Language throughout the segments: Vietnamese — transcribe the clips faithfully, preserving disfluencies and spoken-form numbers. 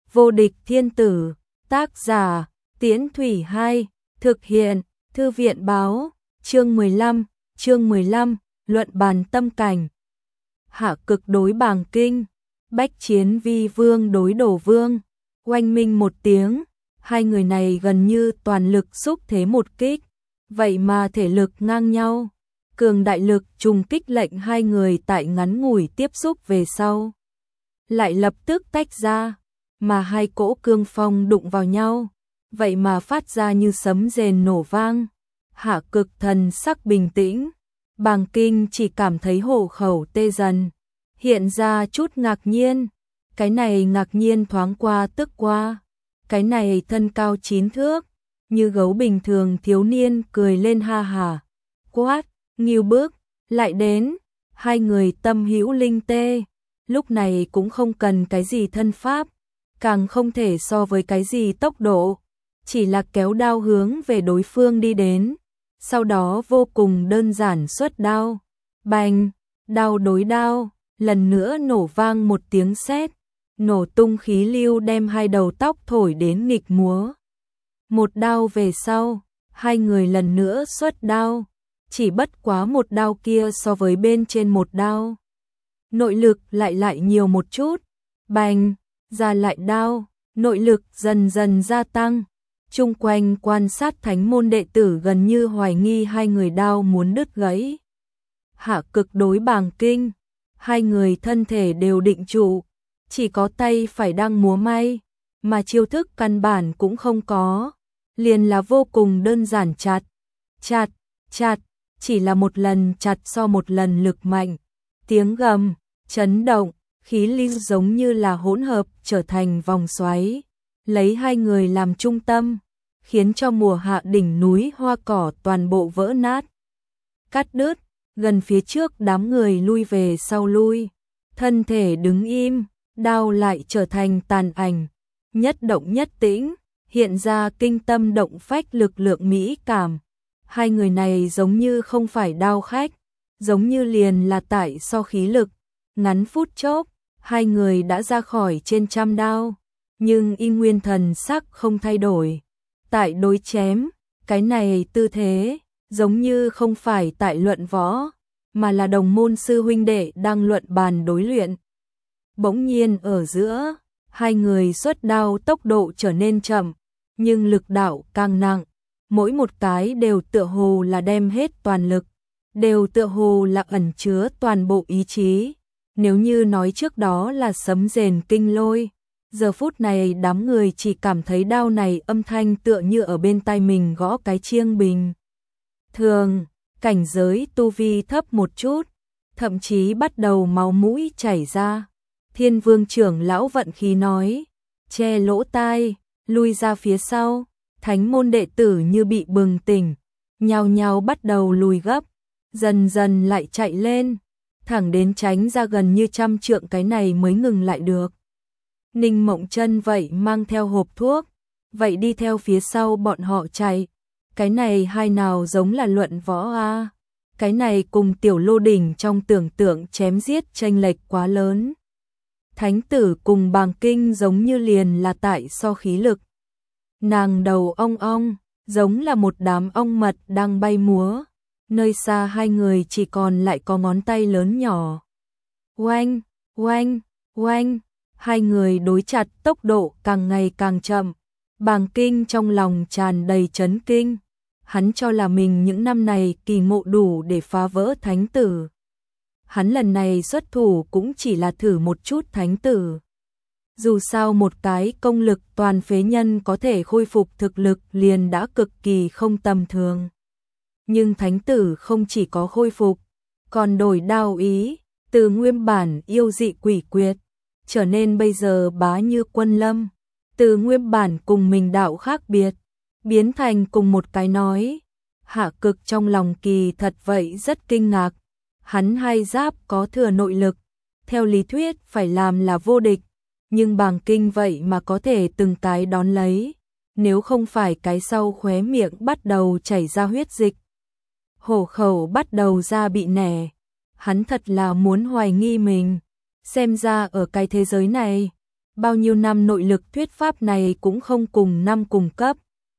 Vô địch thiên tử, tác giả, Tiễn Thủy hai, thực hiện, Thư viện báo, chương mười lăm, chương mười lăm, luận bàn tâm cảnh. Hạ cực đối Bàng Kinh, bách chiến vi vương đối Đổ vương, oanh minh một tiếng, hai người này gần như toàn lực xúc thế một kích, vậy mà thể lực ngang nhau. Cường đại lực trùng kích lệnh hai người tại ngắn ngủi tiếp xúc về sau lại lập tức tách ra, mà hai cỗ cương phong đụng vào nhau, vậy mà phát ra như sấm rền nổ vang. Hạ cực thần sắc bình tĩnh, Bàng Kinh chỉ cảm thấy hổ khẩu tê dần, hiện ra chút ngạc nhiên, cái này ngạc nhiên thoáng qua tức qua, cái này thân cao chín thước, như gấu bình thường thiếu niên cười lên ha hà, quát, Ngưu Bức, lại đến, hai người tâm hữu linh tê, lúc này cũng không cần cái gì thân pháp, càng không thể so với cái gì tốc độ, chỉ là kéo đao hướng về đối phương đi đến, sau đó vô cùng đơn giản xuất đao, bành, đao đối đao, lần nữa nổ vang một tiếng sét, nổ tung khí lưu đem hai đầu tóc thổi đến nghịch múa. Một đao về sau, hai người lần nữa xuất đao, chỉ bất quá một đao kia so với bên trên một đao. Nội lực lại lại nhiều một chút, bành, ra lại đao, nội lực dần dần gia tăng. Chung quanh quan sát thánh môn đệ tử gần như hoài nghi hai người đao muốn đứt gãy. Hạ cực đối Bàng Kinh, hai người thân thể đều định trụ, chỉ có tay phải đang múa may, mà chiêu thức căn bản cũng không có, liền là vô cùng đơn giản chặt, chặt, chặt, chỉ là một lần chặt so một lần lực mạnh, tiếng gầm, chấn động, khí lưu giống như là hỗn hợp trở thành vòng xoáy, lấy hai người làm trung tâm, khiến cho mùa hạ đỉnh núi hoa cỏ toàn bộ vỡ nát. Cắt đứt, gần phía trước đám người lui về sau lui, thân thể đứng im, đao lại trở thành tàn ảnh, nhất động nhất tĩnh, hiện ra kinh tâm động phách lực lượng mỹ cảm. Hai người này giống như không phải đao khách, giống như liền là tại so khí lực, ngắn phút chốc, hai người đã ra khỏi trên trăm đao, nhưng y nguyên thần sắc không thay đổi. Tại đối chém, cái này tư thế, giống như không phải tại luận võ, mà là đồng môn sư huynh đệ đang luận bàn đối luyện. Bỗng nhiên ở giữa, hai người xuất đao tốc độ trở nên chậm, nhưng lực đạo càng nặng, mỗi một cái đều tựa hồ là đem hết toàn lực, đều tựa hồ là ẩn chứa toàn bộ ý chí. Nếu như nói trước đó là sấm rền kinh lôi, giờ phút này đám người chỉ cảm thấy đao này âm thanh tựa như ở bên tai mình gõ cái chiêng bình. Thường, cảnh giới tu vi thấp một chút, thậm chí bắt đầu máu mũi chảy ra. Thiên Vương trưởng lão vận khí nói, che lỗ tai, lui ra phía sau, thánh môn đệ tử như bị bừng tỉnh, nhao nhao bắt đầu lùi gấp, dần dần lại chạy lên, thẳng đến tránh ra gần như trăm trượng cái này mới ngừng lại được. Ninh Mộng Chân vậy mang theo hộp thuốc, vậy đi theo phía sau bọn họ chạy. Cái này hai nào giống là luận võ a? Cái này cùng Tiểu Lô Đỉnh trong tưởng tượng chém giết chênh lệch quá lớn. Thánh tử cùng Bàng Kinh giống như liền là tại so khí lực. Nàng đầu ong ong, giống là một đám ong mật đang bay múa. Nơi xa hai người chỉ còn lại có ngón tay lớn nhỏ. Oanh, oanh, oanh. Hai người đối chặt tốc độ càng ngày càng chậm. Bàng Kinh trong lòng tràn đầy chấn kinh. Hắn cho là mình những năm này kỳ ngộ đủ để phá vỡ thánh tử. Hắn lần này xuất thủ cũng chỉ là thử một chút thánh tử. Dù sao một cái công lực toàn phế nhân có thể khôi phục thực lực liền đã cực kỳ không tầm thường. Nhưng thánh tử không chỉ có khôi phục, còn đổi đao ý, từ nguyên bản yêu dị quỷ quyệt, trở nên bây giờ bá như quân lâm, từ nguyên bản cùng mình đạo khác biệt, biến thành cùng một cái nói. Hạ cực trong lòng kỳ thật vậy rất kinh ngạc, hắn hai giáp có thừa nội lực, theo lý thuyết phải làm là vô địch, nhưng Bàng Kinh vậy mà có thể từng cái đón lấy, nếu không phải cái sau khóe miệng bắt đầu chảy ra huyết dịch, hổ khẩu bắt đầu ra bị nẻ, hắn thật là muốn hoài nghi mình. Xem ra ở cái thế giới này, bao nhiêu năm nội lực thuyết pháp này cũng không cùng năm cùng cấp.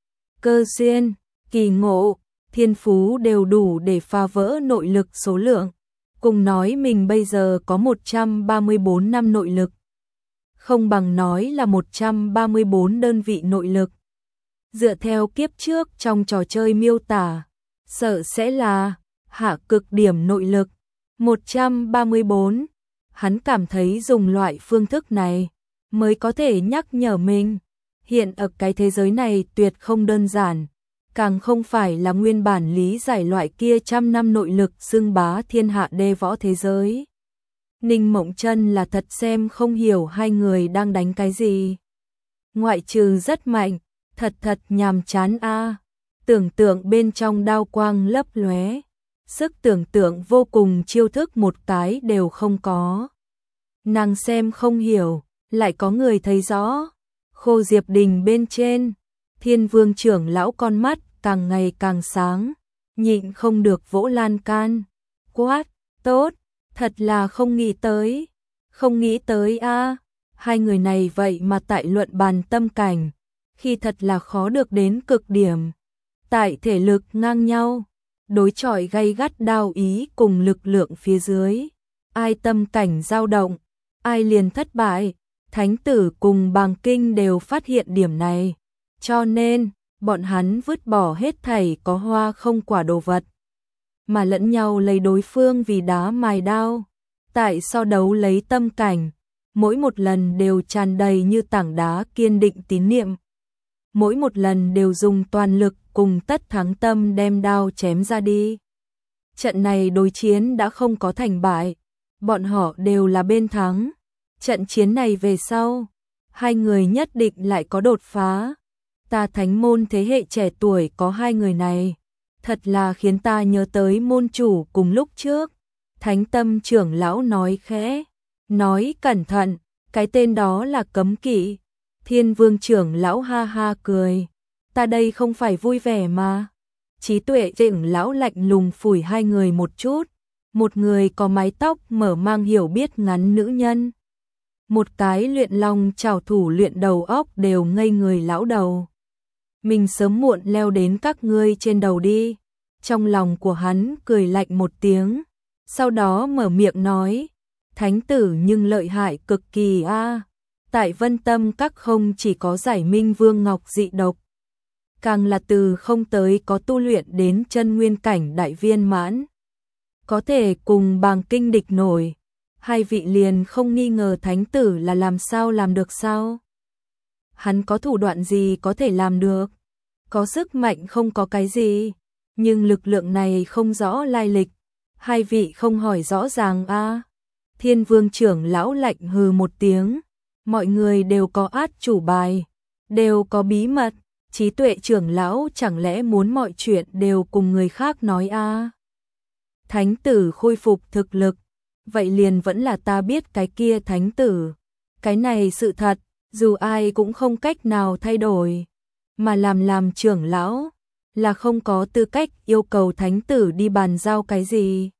Cơ duyên, kỳ ngộ, thiên phú đều đủ để phá vỡ nội lực số lượng. Cùng nói mình bây giờ có một trăm ba mươi tư năm nội lực. Không bằng nói là một trăm ba mươi tư đơn vị nội lực. Dựa theo kiếp trước trong trò chơi miêu tả, sợ sẽ là hạ cực điểm nội lực. một trăm ba mươi tư. Hắn cảm thấy dùng loại phương thức này mới có thể nhắc nhở mình. Hiện ở cái thế giới này tuyệt không đơn giản. Càng không phải là nguyên bản lý giải loại kia trăm năm nội lực xưng bá thiên hạ đê võ thế giới. Ninh Mộng Chân là thật xem không hiểu hai người đang đánh cái gì. Ngoại trừ rất mạnh, thật thật nhàm chán a. Tưởng tượng bên trong đao quang lấp lóe, sức tưởng tượng vô cùng, chiêu thức một cái đều không có. Nàng xem không hiểu, lại có người thấy rõ. Khô Diệp Đình bên trên, Thiên Vương trưởng lão con mắt càng ngày càng sáng, nhịn không được vỗ lan can. Quát, tốt, thật là không nghĩ tới, không nghĩ tới a. Hai người này vậy mà tại luận bàn tâm cảnh, khi thật là khó được đến cực điểm. Tại thể lực ngang nhau, đối chọi gay gắt đao ý cùng lực lượng phía dưới, ai tâm cảnh dao động, ai liền thất bại. Thánh tử cùng Bàng Kinh đều phát hiện điểm này, cho nên bọn hắn vứt bỏ hết thảy có hoa không quả đồ vật, mà lẫn nhau lấy đối phương vì đá mài đao. Tại so đấu lấy tâm cảnh, mỗi một lần đều tràn đầy như tảng đá kiên định tín niệm. Mỗi một lần đều dùng toàn lực cùng tất thắng tâm đem đao chém ra đi. Trận này đối chiến đã không có thành bại, bọn họ đều là bên thắng. Trận chiến này về sau, hai người nhất định lại có đột phá. Ta thánh môn thế hệ trẻ tuổi có hai người này, thật là khiến ta nhớ tới môn chủ cùng lúc trước. Thánh Tâm trưởng lão nói khẽ, nói cẩn thận, cái tên đó là cấm kỵ. Thiên Vương trưởng lão ha ha cười, ta đây không phải vui vẻ mà. Trí Tuệ trưởng lão lạnh lùng phủi hai người một chút, một người có mái tóc mở mang hiểu biết ngắn nữ nhân. Một cái luyện long trảo thủ luyện đầu óc đều ngây người lão đầu. Mình sớm muộn leo đến các ngươi trên đầu đi. Trong lòng của hắn cười lạnh một tiếng, sau đó mở miệng nói, thánh tử nhưng lợi hại cực kỳ a. Tại Vân Tâm các không chỉ có giải minh vương ngọc dị độc, càng là từ không tới có tu luyện đến chân nguyên cảnh đại viên mãn. Có thể cùng Bàng Kinh địch nổi. Hai vị liền không nghi ngờ thánh tử là làm sao làm được sao? Hắn có thủ đoạn gì có thể làm được? Có sức mạnh không có cái gì, nhưng lực lượng này không rõ lai lịch. Hai vị không hỏi rõ ràng a. À? Thiên Vương trưởng lão lạnh hừ một tiếng, mọi người đều có át chủ bài, đều có bí mật. Trí Tuệ trưởng lão chẳng lẽ muốn mọi chuyện đều cùng người khác nói a? À? Thánh tử khôi phục thực lực, vậy liền vẫn là ta biết cái kia thánh tử. Cái này sự thật, dù ai cũng không cách nào thay đổi. Mà làm làm trưởng lão, là không có tư cách yêu cầu thánh tử đi bàn giao cái gì.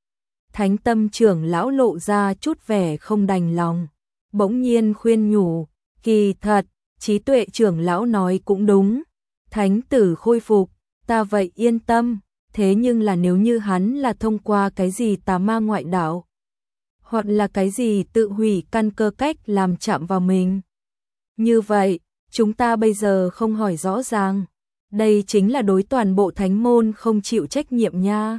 Thánh Tâm trưởng lão lộ ra chút vẻ không đành lòng, bỗng nhiên khuyên nhủ, kỳ thật, Trí Tuệ trưởng lão nói cũng đúng. Thánh tử khôi phục, ta vậy yên tâm, thế nhưng là nếu như hắn là thông qua cái gì tà ma ngoại đạo, hoặc là cái gì tự hủy căn cơ cách làm chạm vào mình. Như vậy, chúng ta bây giờ không hỏi rõ ràng, đây chính là đối toàn bộ thánh môn không chịu trách nhiệm nha.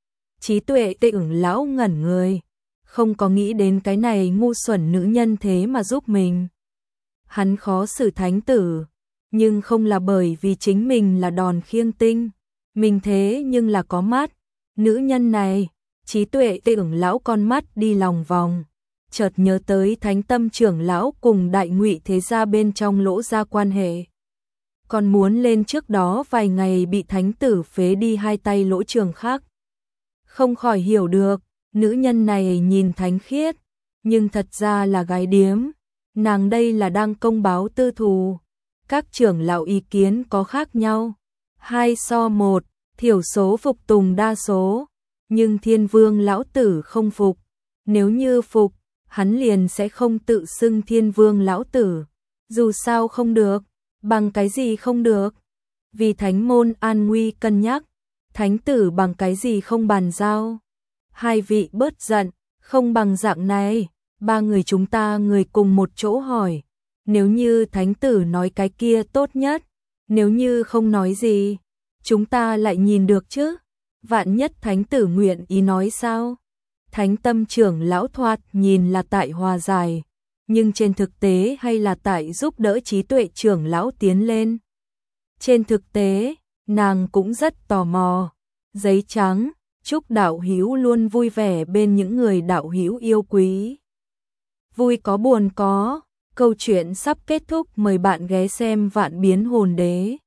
Trí Tuệ trưởng lão ngẩn người, không có nghĩ đến cái này ngu xuẩn nữ nhân thế mà giúp mình. Hắn khó xử thánh tử, nhưng không là bởi vì chính mình là đòn khiêng tinh, mình thế nhưng là có mắt. Nữ nhân này, Trí Tuệ trưởng lão con mắt đi lòng vòng, chợt nhớ tới Thánh Tâm trưởng lão cùng Đại Ngụy thế gia bên trong lỗ ra quan hệ. Còn muốn lên trước đó vài ngày bị thánh tử phế đi hai tay lỗ trường khác. Không khỏi hiểu được, nữ nhân này nhìn thánh khiết, nhưng thật ra là gái điếm. Nàng đây là đang công báo tư thù. Các trưởng lão ý kiến có khác nhau, hai so một, thiểu số phục tùng đa số. Nhưng Thiên Vương lão tử không phục, nếu như phục, hắn liền sẽ không tự xưng Thiên Vương lão tử. Dù sao không được, bằng cái gì không được? Vì thánh môn an nguy cân nhắc, thánh tử bằng cái gì không bàn giao? Hai vị bớt giận, không bằng dạng này, ba người chúng ta người cùng một chỗ hỏi, nếu như thánh tử nói cái kia tốt nhất, nếu như không nói gì, chúng ta lại nhìn được chứ? Vạn nhất thánh tử nguyện ý nói sao? Thánh tâm trưởng lão thoạt nhìn là tại hòa giải, nhưng trên thực tế hay là tại giúp đỡ trí tuệ trưởng lão tiến lên? Trên thực tế, nàng cũng rất tò mò. Giấy trắng, chúc đạo hữu luôn vui vẻ bên những người đạo hữu yêu quý. Vui có buồn có, câu chuyện sắp kết thúc, mời bạn ghé xem Vạn Biến Hồn Đế.